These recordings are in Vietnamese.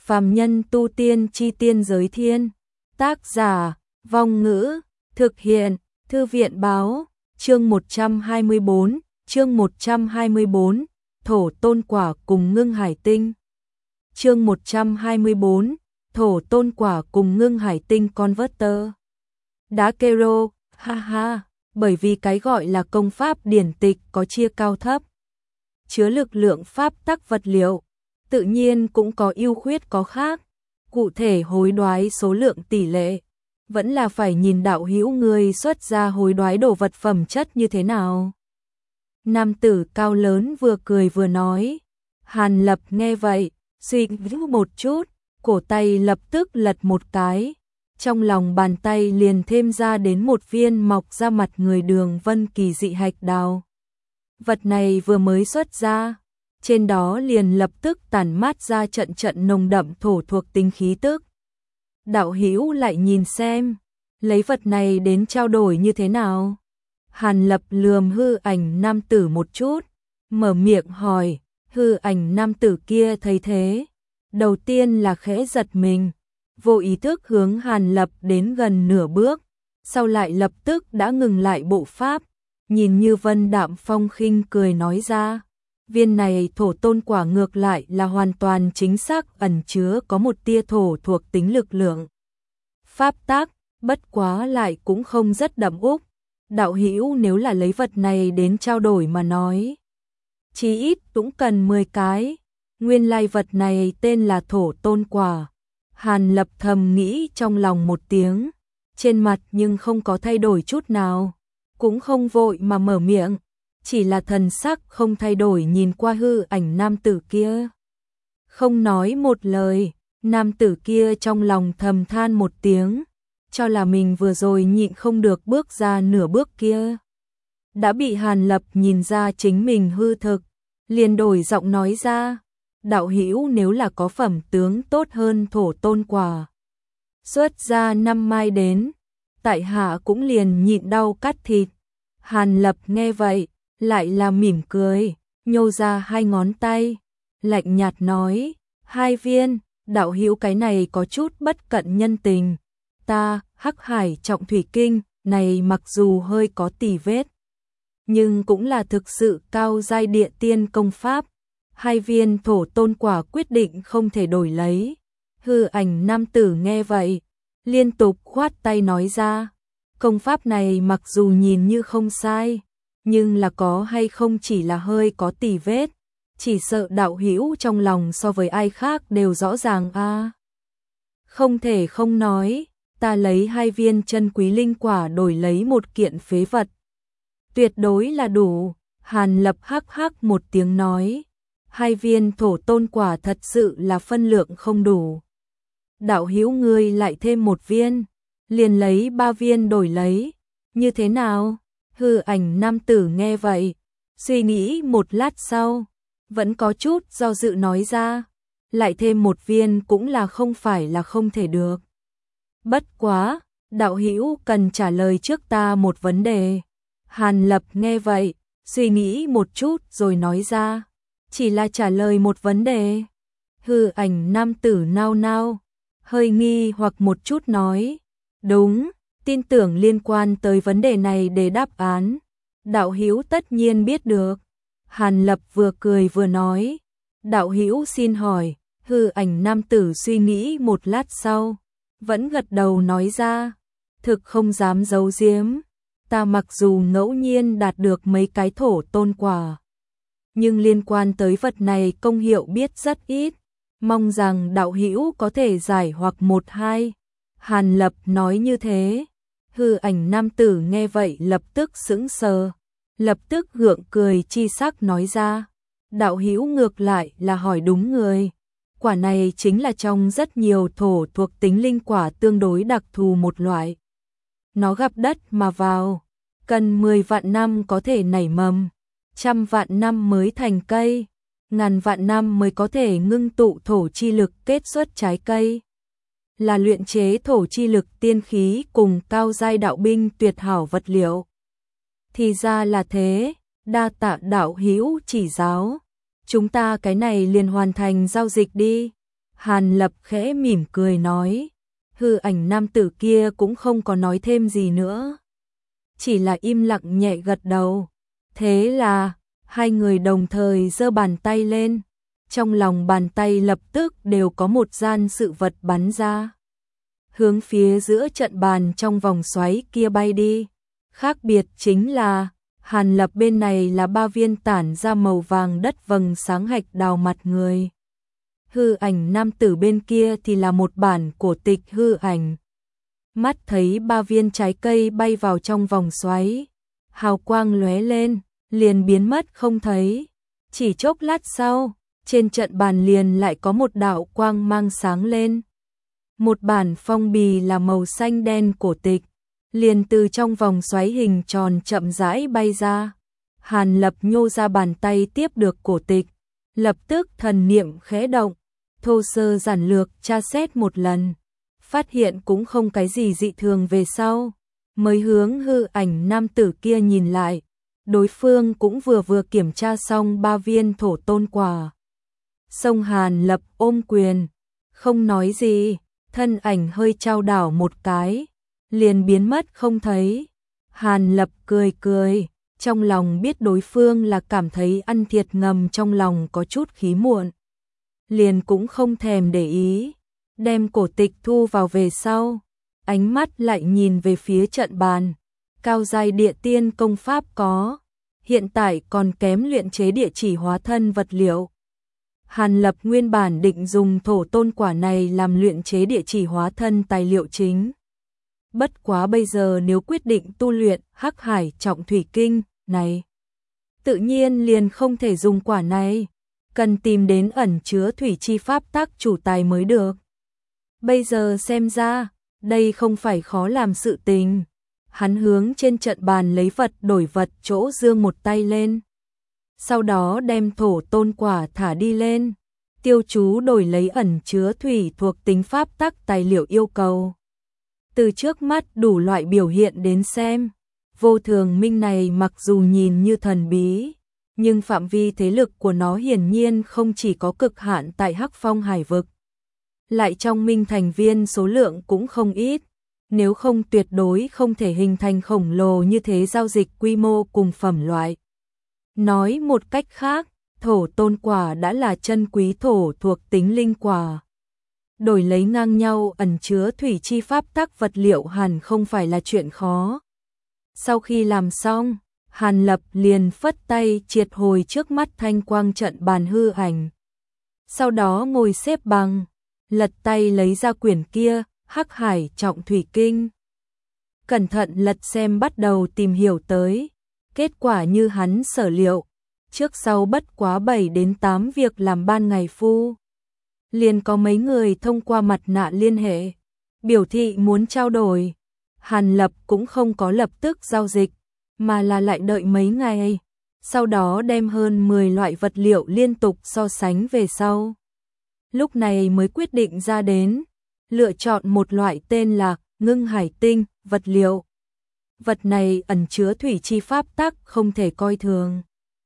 Phàm nhân tu tiên chi tiên giới thiên. Tác giả, Vong Ngữ, thực hiện, Thư viện báo, chương 124, Thổ Tôn Quả cùng Ngưng Hải Tinh. Chương 124, Thổ Tôn Quả cùng Ngưng Hải Tinh Converter. Đá Kero, ha ha, bởi vì cái gọi là công pháp điển tịch có chia cao thấp, chứa lực lượng pháp tắc vật liệu, tự nhiên cũng có ưu khuyết có khác. Cụ thể hối đoái số lượng tỷ lệ, vẫn là phải nhìn đạo hữu người xuất ra hối đoái đồ vật phẩm chất như thế nào. Nam tử cao lớn vừa cười vừa nói. Hàn Lập nghe vậy, suy nghĩ một chút, cổ tay lập tức lật một cái, trong lòng bàn tay liền thêm ra đến một viên mọc ra mặt người đường vân kỳ dị hạch đào. Vật này vừa mới xuất ra, trên đó liền lập tức tản mát ra trận trận nồng đậm thổ thuộc tính khí tức. Đạo hữu lại nhìn xem, lấy vật này đến trao đổi như thế nào? Hàn Lập lườm hư ảnh nam tử một chút, mở miệng hỏi. Hư ảnh nam tử kia thấy thế, đầu tiên là khẽ giật mình, vô ý thức hướng Hàn Lập đến gần nửa bước, sau lại lập tức đã ngừng lại bộ pháp, nhìn như vân đạm phong khinh cười nói ra. Viên này thổ tôn quả ngược lại là hoàn toàn chính xác ẩn chứa có một tia thổ thuộc tính lực lượng. Pháp tác, bất quá lại cũng không rất đậm úc. Đạo hữu nếu là lấy vật này đến trao đổi mà nói, chí ít cũng cần 10 cái. Nguyên lai vật này tên là thổ tôn quả. Hàn Lập thầm nghĩ trong lòng một tiếng, trên mặt nhưng không có thay đổi chút nào, cũng không vội mà mở miệng, chỉ là thần sắc không thay đổi nhìn qua hư ảnh nam tử kia. Không nói một lời, nam tử kia trong lòng thầm than một tiếng, cho là mình vừa rồi nhịn không được bước ra nửa bước kia. Đã bị Hàn Lập nhìn ra chính mình hư thực, liền đổi giọng nói ra. Đạo hữu nếu là có phẩm tướng tốt hơn thổ tôn quả, xuất ra 5 mai đến, tại hạ cũng liền nhịn đau cắt thịt. Hàn Lập nghe vậy, lại là mỉm cười, nhô ra 2 ngón tay, lạnh nhạt nói, 2 viên, đạo hữu cái này có chút bất cận nhân tình. Ta, Hắc Hải Trọng Thủy Kinh, này mặc dù hơi có tỉ vết, nhưng cũng là thực sự cao giai địa tiên công pháp. 2 viên thổ tôn quả quyết định không thể đổi lấy. Hư ảnh nam tử nghe vậy, liên tục khoát tay nói ra, công pháp này mặc dù nhìn như không sai, nhưng là có hay không chỉ là hơi có tỉ vết, chỉ sợ đạo hữu trong lòng so với ai khác đều rõ ràng a. Không thể không nói, ta lấy 2 viên chân quý linh quả đổi lấy một kiện phế vật, tuyệt đối là đủ. Hàn Lập hắc hắc một tiếng nói, 2 viên thổ tôn quả thật sự là phân lượng không đủ. Đạo hữu ngươi lại thêm 1 viên, liền lấy 3 viên đổi lấy, như thế nào? Hư ảnh nam tử nghe vậy, suy nghĩ một lát sau, vẫn có chút do dự nói ra, lại thêm 1 viên cũng là không phải là không thể được. Bất quá, đạo hữu cần trả lời trước ta một vấn đề. Hàn Lập nghe vậy, suy nghĩ một chút rồi nói ra, chỉ là trả lời một vấn đề. Hư ảnh nam tử nao nao, hơi nghi hoặc một chút nói, đúng, tin tưởng liên quan tới vấn đề này để đáp án, đạo hữu tất nhiên biết được. Hàn Lập vừa cười vừa nói, đạo hữu xin hỏi. Hư ảnh nam tử suy nghĩ một lát sau, vẫn gật đầu nói ra, thực không dám giấu giếm, ta mặc dù ngẫu nhiên đạt được mấy cái thổ tôn quả, nhưng liên quan tới vật này công hiệu biết rất ít, mong rằng đạo hữu có thể giải hoặc 1-2. Hàn Lập nói như thế, hư ảnh nam tử nghe vậy lập tức sững sờ, lập tức gượng cười chi sắc nói ra, đạo hữu ngược lại là hỏi đúng người. Quả này chính là trong rất nhiều thổ thuộc tính linh quả tương đối đặc thù một loại. Nó gặp đất mà vào, cần 10 vạn năm có thể nảy mầm, 100 vạn năm mới thành cây, 1000 vạn năm mới có thể ngưng tụ thổ chi lực kết xuất trái cây. Là luyện chế thổ chi lực tiên khí cùng cao giai đạo binh tuyệt hảo vật liệu. Thì ra là thế, đa tạ đạo hữu chỉ giáo. Chúng ta cái này liền hoàn thành giao dịch đi. Hàn Lập khẽ mỉm cười nói, hư ảnh nam tử kia cũng không có nói thêm gì nữa. Chỉ là im lặng nhẹ gật đầu. Thế là, hai người đồng thời giơ bàn tay lên. Trong lòng bàn tay lập tức đều có một gian sự vật bắn ra. Hướng phía giữa trận bàn trong vòng xoáy kia bay đi. Khác biệt chính là, Hàn Lập bên này là 3 viên tản ra màu vàng đất vầng sáng hạch đào mặt người. Hư ảnh nam tử bên kia thì là một bản cổ tịch hư ảnh. Mắt thấy 3 viên trái cây bay vào trong vòng xoáy. Hào quang lóe lên, liền biến mất không thấy. Chỉ chốc lát sau, trên trận bàn liền lại có một đạo quang mang sáng lên. Một bản phong bì là màu xanh đen cổ tịch, liền từ trong vòng xoáy hình tròn chậm rãi bay ra. Hàn Lập nhô ra bàn tay tiếp được cổ tịch, lập tức thần niệm khẽ động, thô sơ giản lược tra xét một lần, phát hiện cũng không cái gì dị thường về sau, mới hướng hư ảnh nam tử kia nhìn lại. Đối phương cũng vừa kiểm tra xong 3 viên thổ tôn quả. Song Hàn Lập ôm quyền, không nói gì, thân ảnh hơi chao đảo một cái, liền biến mất không thấy. Hàn Lập cười cười, trong lòng biết đối phương là cảm thấy ăn thiệt, ngầm trong lòng có chút khí muộn. Liền cũng không thèm để ý, đem cổ tịch thu vào về sau, ánh mắt lại nhìn về phía trận bàn. Cao giai địa tiên công pháp có, hiện tại còn kém luyện chế địa chỉ hóa thân vật liệu. Hàn Lập nguyên bản định dùng thổ tôn quả này làm luyện chế địa chỉ hóa thân tài liệu chính. Bất quá bây giờ nếu quyết định tu luyện Hắc Hải Trọng Thủy Kinh này, tự nhiên liền không thể dùng quả này, cần tìm đến ẩn chứa thủy chi pháp tắc chủ tài mới được. Bây giờ xem ra, đây không phải khó làm sự tình. Hắn hướng trên trận bàn lấy vật đổi vật chỗ dương một tay lên. Sau đó đem thổ tôn quả thả đi lên. Tiêu chú đổi lấy ẩn chứa thủy thuộc tính pháp tắc tài liệu yêu cầu. Từ trước mắt đủ loại biểu hiện đến xem, vô thường minh này mặc dù nhìn như thần bí, nhưng phạm vi thế lực của nó hiển nhiên không chỉ có cực hạn tại Hắc Phong hải vực. Lại trong minh thành viên số lượng cũng không ít. Nếu không tuyệt đối không thể hình thành khổng lồ như thế giao dịch quy mô cùng phẩm loại. Nói một cách khác, thổ tôn quả đã là chân quý thổ thuộc tính linh quả. Đổi lấy ngang nhau ẩn chứa thủy chi pháp tắc vật liệu hẳn không phải là chuyện khó. Sau khi làm xong, Hàn Lập liền phất tay triệt hồi trước mắt thanh quang trận bàn hư ảnh. Sau đó ngồi xếp bằng, lật tay lấy ra quyển kia, Hắc Hải Trọng Thủy Kinh. Cẩn thận lật xem, bắt đầu tìm hiểu tới. Kết quả như hắn sở liệu, trước sau bất quá 7 đến 8 việc làm ban ngày phu. Liền có mấy người thông qua mặt nạ liên hệ, biểu thị muốn trao đổi. Hàn Lập cũng không có lập tức giao dịch, mà là lại đợi mấy ngày, sau đó đem hơn 10 loại vật liệu liên tục so sánh về sau. Lúc này mới quyết định ra đến, lựa chọn một loại tên là Ngưng Hải Tinh vật liệu. Vật này ẩn chứa thủy chi pháp tắc không thể coi thường.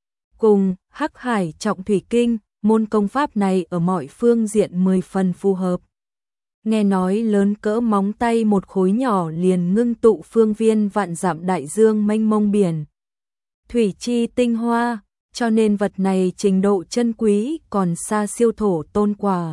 Cùng Hắc Hải Trọng Thủy Kinh, môn công pháp này ở mọi phương diện 10 phần phù hợp. Nghe nói lớn cỡ móng tay một khối nhỏ liền ngưng tụ phương viên vạn dặm đại dương mênh mông biển. Thủy chi tinh hoa, cho nên vật này trình độ chân quý còn xa siêu thổ tôn quả.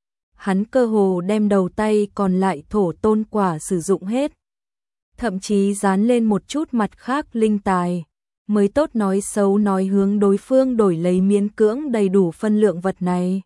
Hắn cơ hồ đem đầu tay còn lại thổ tôn quả sử dụng hết. Thậm chí dán lên một chút mặt khác linh tài, mới tốt nói xấu nói hướng đối phương đổi lấy miễn cưỡng đầy đủ phân lượng vật này.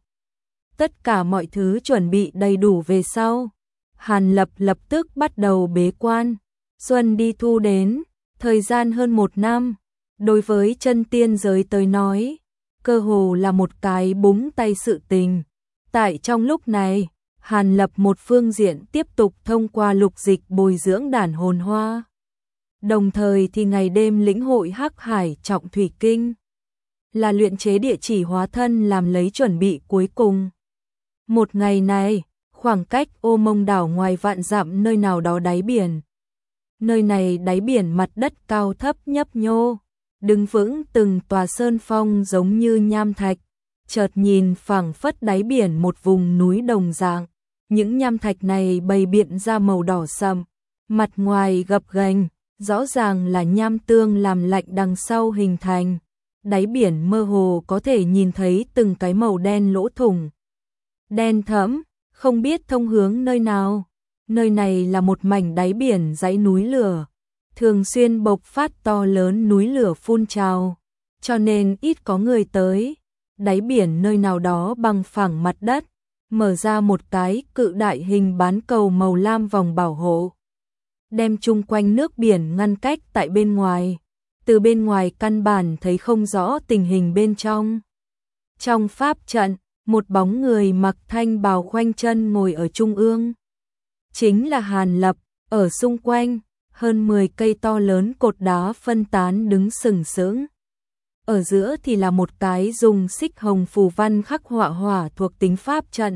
Tất cả mọi thứ chuẩn bị đầy đủ về sau, Hàn Lập lập tức bắt đầu bế quan. Xuân đi thu đến, thời gian hơn 1 năm, đối với chân tiên giới tới nói, cơ hồ là một cái búng tay sự tình. Tại trong lúc này, Hàn Lập một phương diện tiếp tục thông qua lục dịch bồi dưỡng đàn hồn hoa. Đồng thời thì ngày đêm lĩnh hội Hắc Hải Trọng Thủy Kinh, là luyện chế địa chỉ hóa thân làm lấy chuẩn bị cuối cùng. Một ngày này, khoảng cách Ô Mông đảo ngoài vạn dặm nơi nào đó đáy biển. Nơi này đáy biển mặt đất cao thấp nhấp nhô, đứng vững từng tòa sơn phong giống như nham thạch, chợt nhìn phảng phất đáy biển một vùng núi đồng dạng. Những nham thạch này bày biện ra màu đỏ sậm, mặt ngoài gập ghềnh, rõ ràng là nham tương làm lạnh đằng sau hình thành. Đáy biển mơ hồ có thể nhìn thấy từng cái màu đen lỗ thủng. Đen thẫm, không biết thông hướng nơi nào. Nơi này là một mảnh đáy biển dãy núi lửa, thường xuyên bộc phát to lớn núi lửa phun trào, cho nên ít có người tới. Đáy biển nơi nào đó bằng phẳng mặt đất, mở ra một cái cự đại hình bán cầu màu lam vòng bảo hộ, đem chung quanh nước biển ngăn cách tại bên ngoài. Từ bên ngoài căn bản thấy không rõ tình hình bên trong. Trong pháp trận, một bóng người mặc thanh bào khoanh chân ngồi ở trung ương. Chính là Hàn Lập, ở xung quanh, hơn 10 cây to lớn cột đá phân tán đứng sừng sững. Ở giữa thì là một cái dùng xích hồng phù văn khắc họa hỏa thuộc tính pháp trận.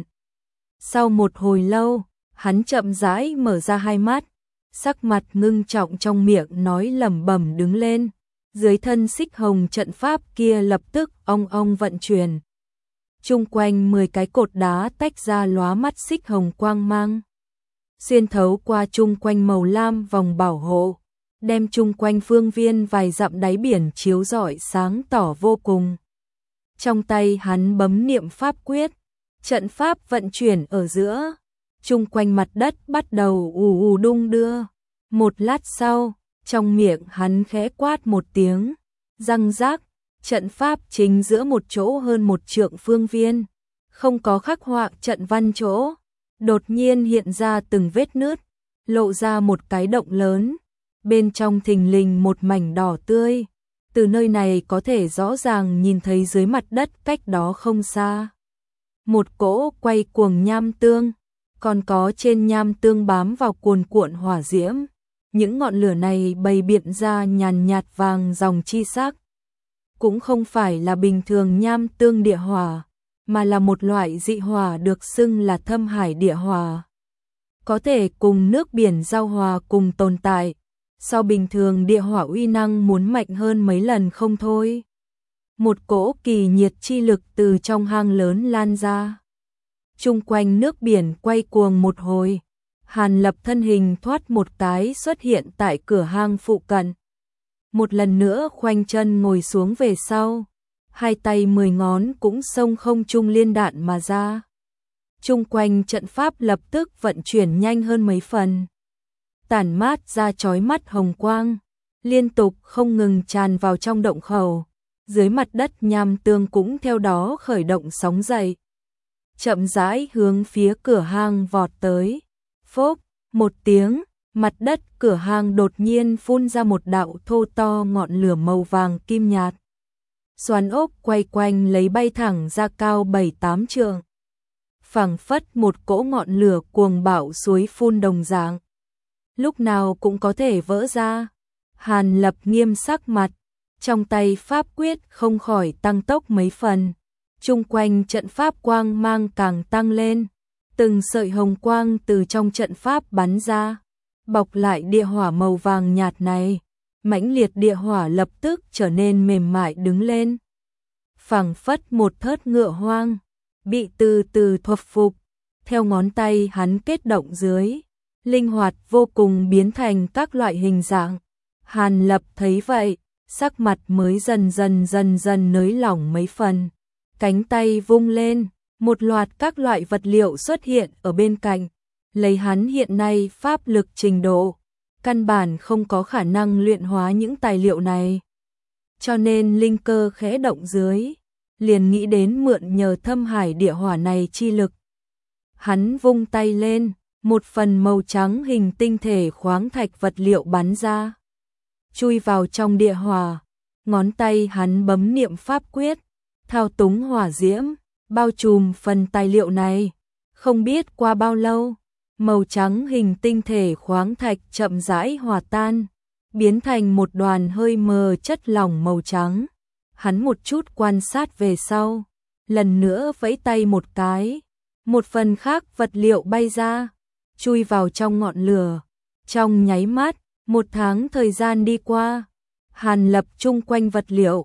Sau một hồi lâu, hắn chậm rãi mở ra hai mắt, sắc mặt ngưng trọng trong miệng nói lẩm bẩm đứng lên. Dưới thân xích hồng trận pháp kia lập tức ong ong vận chuyển. Chung quanh 10 cái cột đá tách ra lóa mắt xích hồng quang mang, xuyên thấu qua chung quanh màu lam vòng bảo hộ, đem chung quanh phương viên vài dặm đáy biển chiếu rọi sáng tỏ vô cùng. Trong tay hắn bấm niệm pháp quyết, trận pháp vận chuyển ở giữa, chung quanh mặt đất bắt đầu ù ù đung đưa. Một lát sau, trong miệng hắn khẽ quát một tiếng, răng rác, trận pháp chính giữa một chỗ hơn 1 trượng phương viên, không có khắc họa trận văn chỗ, đột nhiên hiện ra từng vết nứt, lộ ra một cái động lớn, bên trong thình lình một mảnh đỏ tươi. Từ nơi này có thể rõ ràng nhìn thấy dưới mặt đất cách đó không xa một cỗ quay cuồng nham tương, còn có trên nham tương bám vào cuồn cuộn hỏa diễm. Những ngọn lửa này bày biện ra nhàn nhạt vàng dòng chi sắc, cũng không phải là bình thường nham tương địa hỏa, mà là một loại dị hỏa được xưng là thâm hải địa hỏa, có thể cùng nước biển giao hòa cùng tồn tại. So bình thường địa hỏa uy năng muốn mạnh hơn mấy lần không thôi. Một cỗ kỳ nhiệt chi lực từ trong hang lớn lan ra, chung quanh nước biển quay cuồng một hồi. Hàn Lập thân hình thoát một cái xuất hiện tại cửa hang phụ cận. Một lần nữa khoanh chân ngồi xuống về sau, hai tay 10 ngón cũng xông không trung liên đạn mà ra. Chung quanh trận pháp lập tức vận chuyển nhanh hơn mấy phần, tản mát ra chói mắt hồng quang, liên tục không ngừng tràn vào trong động khẩu. Dưới mặt đất nham tương cũng theo đó khởi động sóng dậy, chậm rãi hướng phía cửa hang vọt tới. Phốc, một tiếng, mặt đất cửa hang đột nhiên phun ra một đạo thô to ngọn lửa màu vàng kim nhạt. Xoắn ốc quay quanh lấy bay thẳng ra cao 7-8 trượng. Phảng phất một cỗ ngọn lửa cuồng bạo suối phun đồng dạng, lúc nào cũng có thể vỡ ra. Hàn Lập nghiêm sắc mặt, trong tay pháp quyết không khỏi tăng tốc mấy phần. Chung quanh trận pháp quang mang càng tăng lên, từng sợi hồng quang từ trong trận pháp bắn ra, bọc lại địa hỏa màu vàng nhạt này. Mãnh liệt địa hỏa lập tức trở nên mềm mại đứng lên, phảng phất một thớt ngựa hoang, bị từ từ thuần phục. Theo ngón tay hắn kết động dưới, linh hoạt vô cùng biến thành các loại hình dạng. Hàn Lập thấy vậy, sắc mặt mới dần dần nới lỏng mấy phần. Cánh tay vung lên, một loạt các loại vật liệu xuất hiện ở bên cạnh. Lấy hắn hiện nay pháp lực trình độ, căn bản không có khả năng luyện hóa những tài liệu này. Cho nên linh cơ khẽ động dưới, liền nghĩ đến mượn nhờ thâm hải địa hỏa này chi lực. Hắn vung tay lên, một phần màu trắng hình tinh thể khoáng thạch vật liệu bắn ra, chui vào trong địa hỏa. Ngón tay hắn bấm niệm pháp quyết, thao túng hỏa diễm, bao trùm phần tài liệu này. Không biết qua bao lâu, màu trắng hình tinh thể khoáng thạch chậm rãi hòa tan, biến thành một đoàn hơi mờ chất lỏng màu trắng. Hắn một chút quan sát về sau, lần nữa vẫy tay một cái, một phần khác vật liệu bay ra, chui vào trong ngọn lửa. Trong nháy mắt, 1 tháng thời gian đi qua, Hàn Lập chung quanh vật liệu,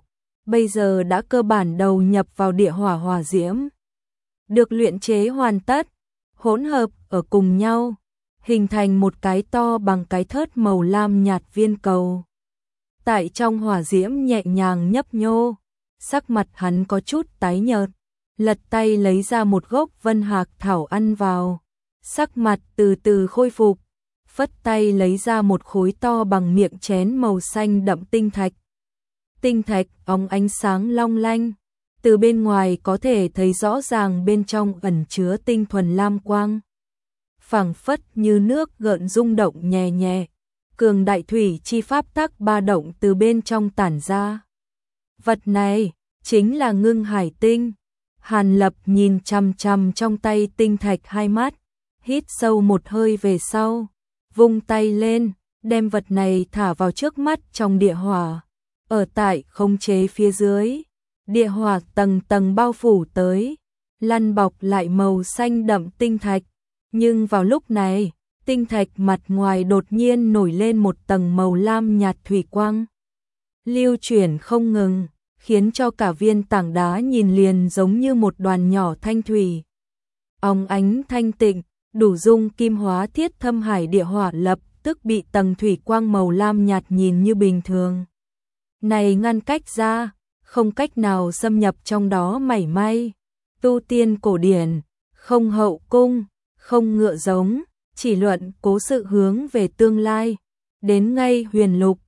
bây giờ đã cơ bản đầu nhập vào địa hỏa hỏa diễm. Được luyện chế hoàn tất, hỗn hợp ở cùng nhau, hình thành một cái to bằng cái thớt màu lam nhạt viên cầu. Tại trong hỏa diễm nhẹ nhàng nhấp nhô, sắc mặt hắn có chút tái nhợt, lật tay lấy ra một gốc vân hạc thảo ăn vào, sắc mặt từ từ khôi phục, phất tay lấy ra một khối to bằng miệng chén màu xanh đậm tinh thạch. Tinh thạch óng ánh sáng long lanh, từ bên ngoài có thể thấy rõ ràng bên trong ẩn chứa tinh thuần lam quang. Phảng phất như nước gợn rung động nhẹ nhẹ, cường đại thủy chi pháp tắc ba động từ bên trong tản ra. Vật này chính là Ngưng Hải Tinh. Hàn Lập nhìn chằm chằm trong tay tinh thạch hai mắt, hít sâu một hơi về sau, vung tay lên, đem vật này thả vào trước mắt trong địa hỏa. Ở tại khống chế phía dưới, địa hỏa tầng tầng bao phủ tới, lăn bọc lại màu xanh đậm tinh thạch. Nhưng vào lúc này, tinh thạch mặt ngoài đột nhiên nổi lên một tầng màu lam nhạt thủy quang, lưu chuyển không ngừng, khiến cho cả viên tảng đá nhìn liền giống như một đoàn nhỏ thanh thủy. Óng ánh thanh tịnh, đủ dung kim hóa thiết thâm hải địa hỏa lập tức bị tầng thủy quang màu lam nhạt nhìn như bình thường này ngăn cách ra, không cách nào xâm nhập trong đó mảy may. Tu tiên cổ điển, không hậu cung, không ngựa giống, chỉ luận cố sự hướng về tương lai. Đến ngay huyền lục,